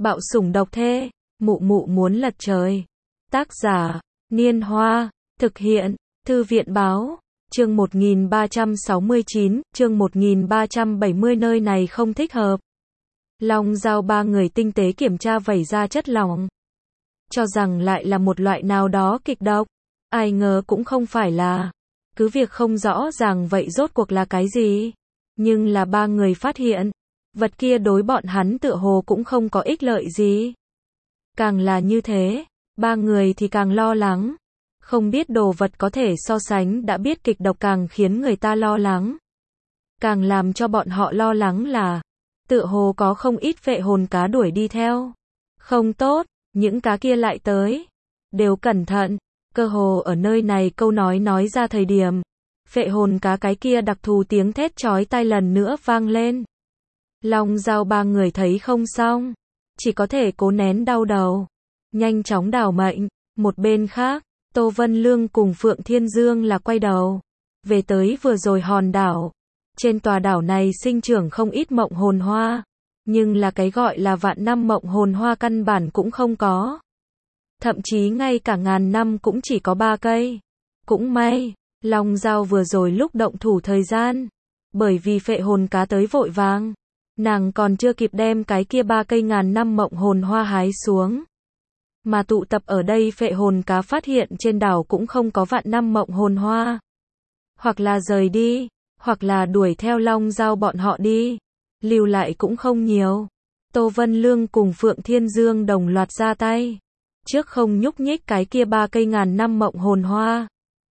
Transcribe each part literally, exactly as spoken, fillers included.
Bạo sủng độc thê, mụ mụ muốn lật trời. Tác giả, Niên Hoa, thực hiện, Thư viện báo, chương một nghìn ba trăm sáu mươi chín, chương một nghìn ba trăm bảy mươi nơi này không thích hợp. Long Giao ba người tinh tế kiểm tra vẩy ra chất lỏng. Cho rằng lại là một loại nào đó kịch độc. Ai ngờ cũng không phải là. Cứ việc không rõ ràng vậy rốt cuộc là cái gì. Nhưng là ba người phát hiện. Vật kia đối bọn hắn tựa hồ cũng không có ích lợi gì. Càng là như thế, ba người thì càng lo lắng. Không biết đồ vật có thể so sánh đã biết kịch độc càng khiến người ta lo lắng. Càng làm cho bọn họ lo lắng là, tựa hồ có không ít phệ hồn cá đuổi đi theo. Không tốt, những cá kia lại tới. Đều cẩn thận, cơ hồ ở nơi này câu nói nói ra thời điểm. Phệ hồn cá cái kia đặc thù tiếng thét chói tai lần nữa vang lên. Long Giao ba người thấy không xong. Chỉ có thể cố nén đau đầu. Nhanh chóng đảo mệnh. Một bên khác, Tô Vân Lương cùng Phượng Thiên Dương là quay đầu. Về tới vừa rồi hòn đảo. Trên tòa đảo này sinh trưởng không ít mộng hồn hoa. Nhưng là cái gọi là vạn năm mộng hồn hoa căn bản cũng không có. Thậm chí ngay cả ngàn năm cũng chỉ có ba cây. Cũng may, Long Giao vừa rồi lúc động thủ thời gian. Bởi vì phệ hồn cá tới vội vàng. Nàng còn chưa kịp đem cái kia ba cây ngàn năm mộng hồn hoa hái xuống. Mà tụ tập ở đây phệ hồn cá phát hiện trên đảo cũng không có vạn năm mộng hồn hoa. Hoặc là rời đi, hoặc là đuổi theo Long Giao bọn họ đi. Lưu lại cũng không nhiều. Tô Vân Lương cùng Phượng Thiên Dương đồng loạt ra tay. Trước không nhúc nhích cái kia ba cây ngàn năm mộng hồn hoa.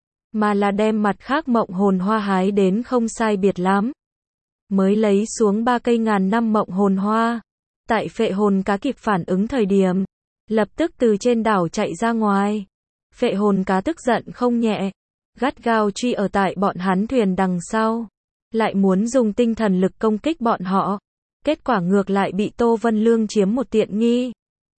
Mà là đem mặt khác mộng hồn hoa hái đến không sai biệt lắm. Mới lấy xuống ba cây ngàn năm mộng hồn hoa. Tại phệ hồn cá kịp phản ứng thời điểm. Lập tức từ trên đảo chạy ra ngoài. Phệ hồn cá tức giận không nhẹ. Gắt gao truy ở tại bọn hắn thuyền đằng sau. Lại muốn dùng tinh thần lực công kích bọn họ. Kết quả ngược lại bị Tô Vân Lương chiếm một tiện nghi.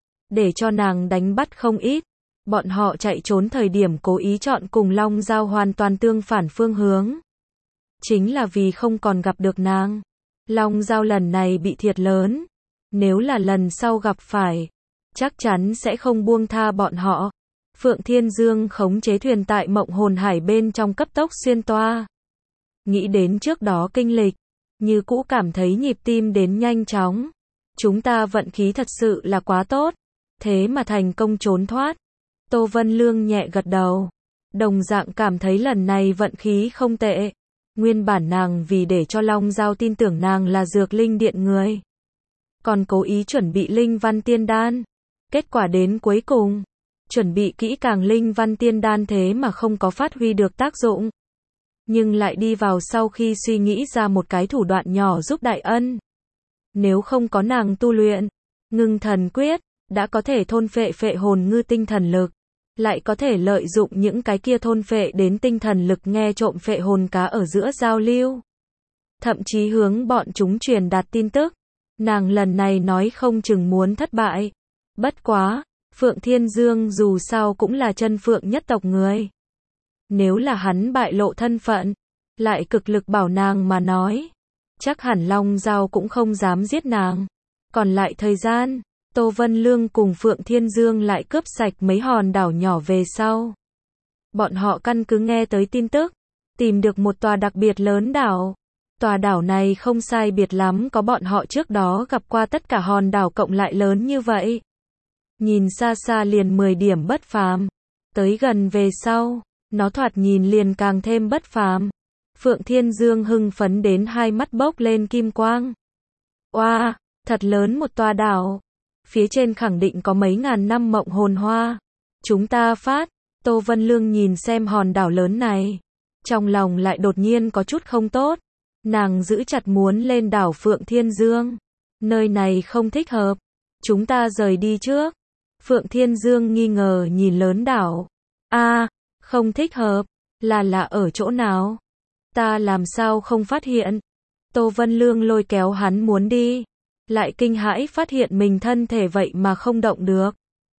Để cho nàng đánh bắt không ít. Bọn họ chạy trốn thời điểm cố ý chọn cùng Long Giao hoàn toàn tương phản phương hướng. Chính là vì không còn gặp được nàng. Long Giao lần này bị thiệt lớn. Nếu là lần sau gặp phải, chắc chắn sẽ không buông tha bọn họ. Phượng Thiên Dương khống chế thuyền tại mộng hồn hải bên trong cấp tốc xuyên toa. Nghĩ đến trước đó kinh lịch, như cũ cảm thấy nhịp tim đến nhanh chóng. Chúng ta vận khí thật sự là quá tốt. Thế mà thành công trốn thoát. Tô Vân Lương nhẹ gật đầu. Đồng dạng cảm thấy lần này vận khí không tệ. Nguyên bản nàng vì để cho Long Giao tin tưởng nàng là dược linh điện người. Còn cố ý chuẩn bị linh văn tiên đan. Kết quả đến cuối cùng, chuẩn bị kỹ càng linh văn tiên đan thế mà không có phát huy được tác dụng. Nhưng lại đi vào sau khi suy nghĩ ra một cái thủ đoạn nhỏ giúp đại ân. Nếu không có nàng tu luyện, ngưng thần quyết, đã có thể thôn phệ phệ hồn ngư tinh thần lực. Lại có thể lợi dụng những cái kia thôn phệ đến tinh thần lực nghe trộm phệ hồn cá ở giữa giao lưu. Thậm chí hướng bọn chúng truyền đạt tin tức. Nàng lần này nói không chừng muốn thất bại. Bất quá, Phượng Thiên Dương dù sao cũng là chân phượng nhất tộc người. Nếu là hắn bại lộ thân phận, lại cực lực bảo nàng mà nói. Chắc hẳn Long Giao cũng không dám giết nàng. Còn lại thời gian, Tô Vân Lương cùng Phượng Thiên Dương lại cướp sạch mấy hòn đảo nhỏ về sau. Bọn họ căn cứ nghe tới tin tức, tìm được một tòa đặc biệt lớn đảo. Tòa đảo này không sai biệt lắm có bọn họ trước đó gặp qua tất cả hòn đảo cộng lại lớn như vậy. Nhìn xa xa liền mười điểm bất phàm. Tới gần về sau, nó thoạt nhìn liền càng thêm bất phàm. Phượng Thiên Dương hưng phấn đến hai mắt bốc lên kim quang. Oa, wow, thật lớn một tòa đảo. Phía trên khẳng định có mấy ngàn năm mộng hồn hoa. Chúng ta phát. Tô Vân Lương nhìn xem hòn đảo lớn này. Trong lòng lại đột nhiên có chút không tốt. Nàng giữ chặt muốn lên đảo Phượng Thiên Dương. Nơi này không thích hợp. Chúng ta rời đi trước. Phượng Thiên Dương nghi ngờ nhìn lớn đảo. A, à, không thích hợp. Là là ở chỗ nào? Ta làm sao không phát hiện? Tô Vân Lương lôi kéo hắn muốn đi. Lại kinh hãi phát hiện mình thân thể vậy mà không động được.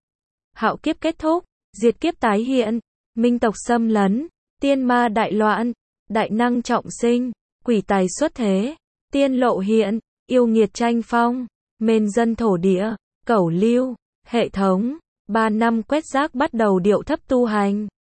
Hạo kiếp kết thúc, diệt kiếp tái hiện, minh tộc xâm lấn, tiên ma đại loạn, đại năng trọng sinh, quỷ tài xuất thế, tiên lộ hiện, yêu nghiệt tranh phong, mên dân thổ địa, Cẩu Lưu, hệ thống, ba năm quét rác bắt đầu điệu thấp tu hành.